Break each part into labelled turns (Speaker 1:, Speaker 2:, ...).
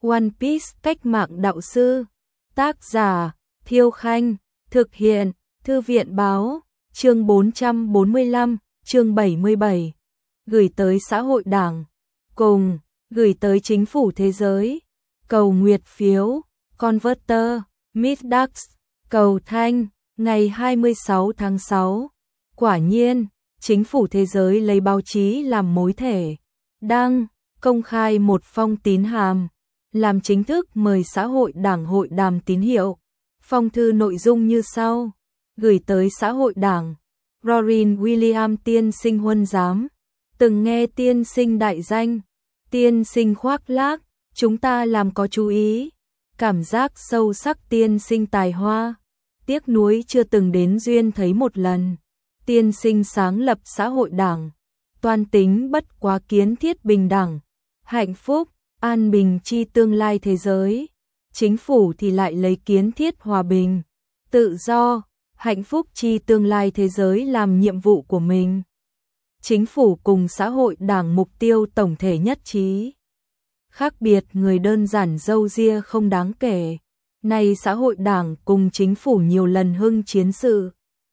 Speaker 1: One Piece cách mạng đạo sư. Tác giả Thiêu Khanh. Thực hiện Thư viện Báo. Chương 445, chương 77. Gửi tới xã hội đảng. Cùng gửi tới chính phủ thế giới. Cầu nguyệt phiếu. Converter. Middax. Cầu thanh. Ngày 26 tháng 6. Quả nhiên, chính phủ thế giới lấy báo chí làm mối thể. Đăng công khai một phong tín hàm, làm chính thức mời xã hội đảng hội đàm tín hiệu. Phong thư nội dung như sau: gửi tới xã hội đảng. Robin Williams tiên sinh huân giám. Từng nghe tiên sinh đại danh, tiên sinh khoác lác, chúng ta làm có chú ý. Cảm giác sâu sắc tiên sinh tài hoa, tiếc nuối chưa từng đến duyên thấy một lần. Tiên sinh sáng lập xã hội đảng, toan tính bất quá kiến thiết bình đẳng, hạnh phúc, an bình chi tương lai thế giới. Chính phủ thì lại lấy kiến thiết hòa bình, tự do, hạnh phúc chi tương lai thế giới làm nhiệm vụ của mình. Chính phủ cùng xã hội đảng mục tiêu tổng thể nhất trí. Khác biệt người đơn giản dâu ria không đáng kể. Nay xã hội đảng cùng chính phủ nhiều lần hưng chiến sự,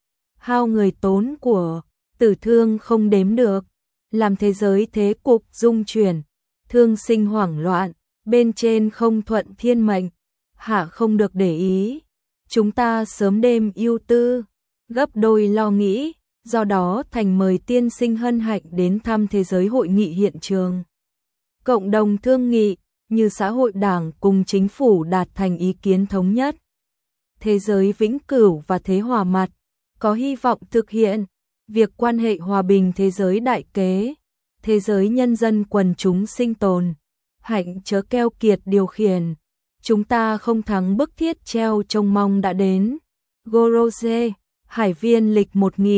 Speaker 1: hao người tốn của, tử thương không đếm được, làm thế giới thế cục dung chuyển, thương sinh hoảng loạn, bên trên không thuận thiên mệnh, hạ không được để ý. Chúng ta sớm đêm ưu tư, gấp đôi lo nghĩ, do đó thành mời tiên sinh hân hạnh đến thăm thế giới hội nghị hiện trường. Cộng đồng thương nghị, như xã hội đảng cùng chính phủ đạt thành ý kiến thống nhất. Thế giới vĩnh cửu và thế hòa mặt, có hy vọng thực hiện việc quan hệ hòa bình thế giới đại kế, thế giới nhân dân quần chúng sinh tồn, hạnh chớ keo kiệt điều khiển. Chúng ta không thắng bức thiết treo trông mong đã đến. Gorose, Hải viên lịch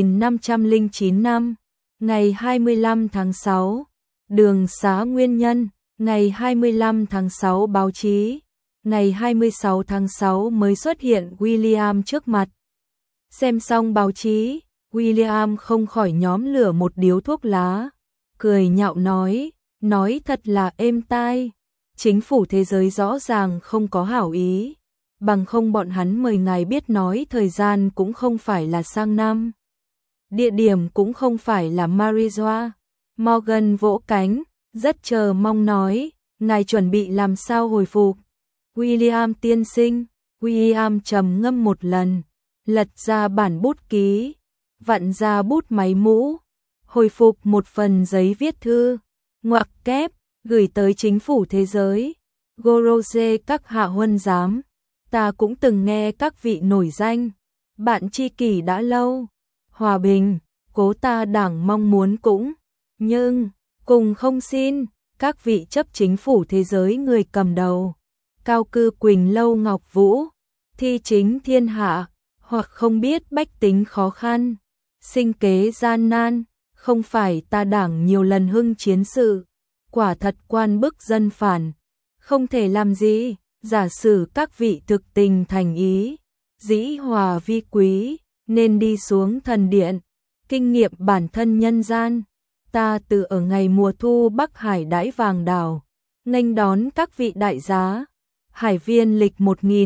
Speaker 1: 1509 năm, ngày 25 tháng 6, đường xá nguyên nhân, ngày 25 tháng 6 báo chí, ngày 26 tháng 6 mới xuất hiện William trước mặt. Xem xong báo chí, William không khỏi nhóm lửa một điếu thuốc lá, cười nhạo nói thật là êm tai. Chính phủ thế giới rõ ràng không có hảo ý, bằng không bọn hắn mời ngài biết nói thời gian cũng không phải là sang năm. Địa điểm cũng không phải là Marizoa. Morgan vỗ cánh, rất chờ mong nói, ngài chuẩn bị làm sao hồi phục. William tiên sinh. William trầm ngâm một lần, lật ra bản bút ký, vặn ra bút máy mũ, hồi phục một phần giấy viết thư, ngoặc kép, gửi tới chính phủ thế giới. Gorose các hạ huân giám, ta cũng từng nghe các vị nổi danh, bạn tri kỷ đã lâu. Hòa bình, cố ta đảng mong muốn cũng, nhưng, cùng không xin, các vị chấp chính phủ thế giới người cầm đầu. Cao cư Quỳnh Lâu Ngọc Vũ, thi chính thiên hạ, hoặc không biết bách tính khó khăn, sinh kế gian nan, không phải ta đảng nhiều lần hưng chiến sự, quả thật quan bức dân phản, không thể làm gì. Giả sử các vị thực tình thành ý, dĩ hòa vi quý, nên đi xuống thần điện, kinh nghiệm bản thân nhân gian. Ta từ ở ngày mùa thu Bắc Hải đãi vàng đảo, nghênh đón các vị đại giá. Hải viên lịch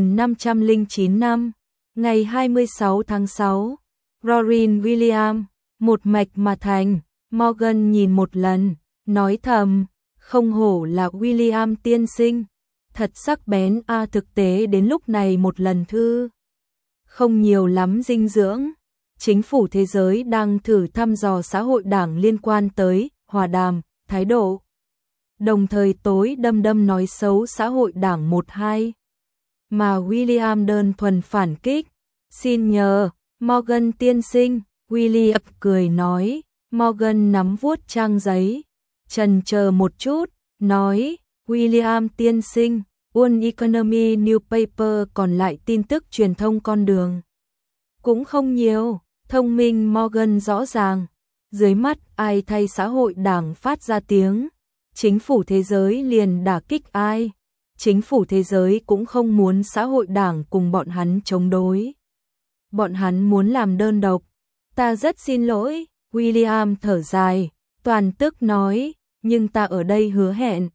Speaker 1: 1509 năm, ngày 26 tháng 6, Robin Williams, một mạch mà thành. Morgan nhìn một lần, nói thầm, không hổ là William tiên sinh, thật sắc bén a. Thực tế đến lúc này một lần thư không nhiều lắm dinh dưỡng. Chính phủ thế giới đang thử thăm dò xã hội đảng liên quan tới hòa đàm, thái độ. Đồng thời tối đâm nói xấu xã hội đảng 1-2. Mà William đơn thuần phản kích. Xin nhờ, Morgan tiên sinh. William cười nói. Morgan nắm vuốt trang giấy, chần chờ một chút, nói, William tiên sinh, One Economy Newspaper còn lại tin tức truyền thông con đường cũng không nhiều. Thông minh Morgan rõ ràng, dưới mắt ai thay xã hội đảng phát ra tiếng, chính phủ thế giới liền đả kích ai. Chính phủ thế giới cũng không muốn xã hội đảng cùng bọn hắn chống đối. Bọn hắn muốn làm đơn độc. Ta rất xin lỗi. William thở dài, toàn tức nói, nhưng ta ở đây hứa hẹn,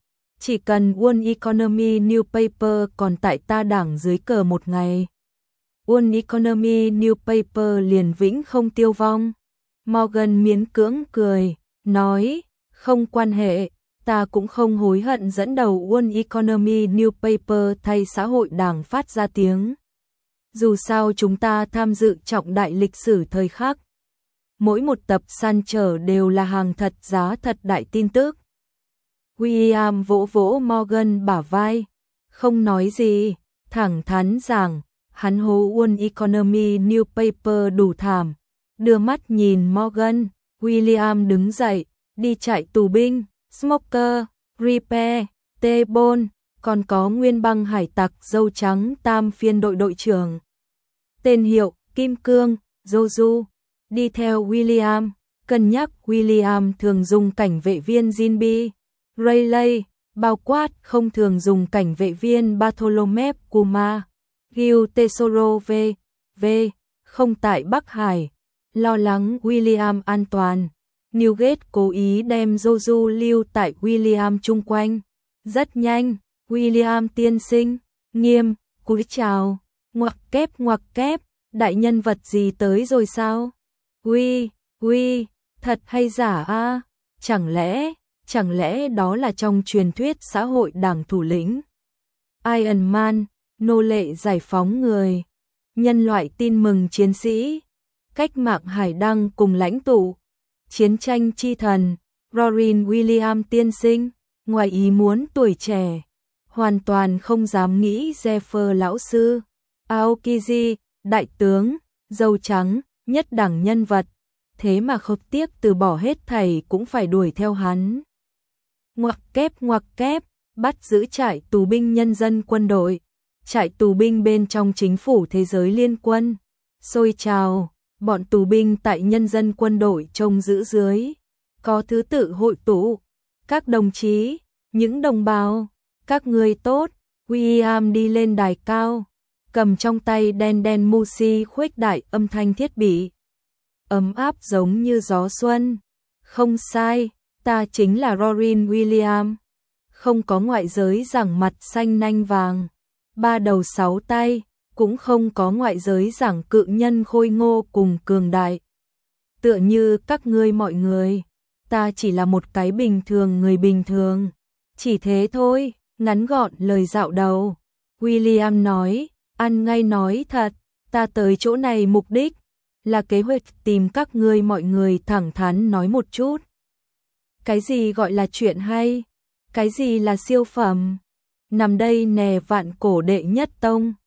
Speaker 1: Chỉ cần World Economy Newspaper còn tại ta đảng dưới cờ một ngày, World Economy Newspaper liền vĩnh không tiêu vong. Morgan miễn cưỡng cười, nói, không quan hệ, ta cũng không hối hận dẫn đầu World Economy Newspaper thay xã hội đảng phát ra tiếng. Dù sao chúng ta tham dự trọng đại lịch sử thời khắc. Mỗi một tập săn trở đều là hàng thật giá thật đại tin tức. William vỗ vỗ Morgan bả vai, không nói gì, thẳng thắn rằng, hắn hố World Economy Newspaper đủ thảm. Đưa mắt nhìn Morgan, William đứng dậy, đi chạy tù binh, Smoker, Repair, T-Bone, còn có nguyên băng hải tặc dâu trắng tam phiên đội trưởng. Tên hiệu, Kim Cương, Joju, đi theo William, cân nhắc William thường dùng cảnh vệ viên Jinbi, Rayleigh, bao quát không thường dùng cảnh vệ viên Bartholomew Kuma, Gil Tesoro v. không tại Bắc Hải, lo lắng William an toàn. Newgate cố ý đem Joju lưu tại William chung quanh. Rất nhanh, William tiên sinh, nghiêm, cúi chào, ngoặc kép, đại nhân vật gì tới rồi sao? Uy, thật hay giả a? Chẳng lẽ đó là trong truyền thuyết xã hội đảng thủ lĩnh? Iron Man, nô lệ giải phóng người, nhân loại tin mừng chiến sĩ, cách mạng hải đăng cùng lãnh tụ, chiến tranh chi thần, Robin Williams tiên sinh, ngoài ý muốn tuổi trẻ, hoàn toàn không dám nghĩ Jeffer lão sư, Aokiji, đại tướng, dâu trắng, nhất đẳng nhân vật, thế mà không tiếc từ bỏ hết thảy cũng phải đuổi theo hắn. Ngoặc kép, bắt giữ trại tù binh nhân dân quân đội, trại tù binh bên trong chính phủ thế giới liên quân, xôi trào, bọn tù binh tại nhân dân quân đội trông giữ dưới, có thứ tự hội tụ, các đồng chí, những đồng bào, các người tốt, William đi lên đài cao, cầm trong tay đen Musi khuếch đại âm thanh thiết bị, ấm áp giống như gió xuân, không sai, ta chính là Robin Williams, không có ngoại giới giảng mặt xanh nanh vàng, ba đầu sáu tay, cũng không có ngoại giới giảng cự nhân khôi ngô cùng cường đại. Tựa như các ngươi mọi người, ta chỉ là một cái bình thường người bình thường, chỉ thế thôi, ngắn gọn lời dạo đầu. William nói, ăn ngay nói thật, ta tới chỗ này mục đích là kế hoạch tìm các ngươi mọi người thẳng thắn nói một chút. Cái gì gọi là chuyện hay? Cái gì là siêu phẩm? Nằm đây nè vạn cổ đệ nhất tông.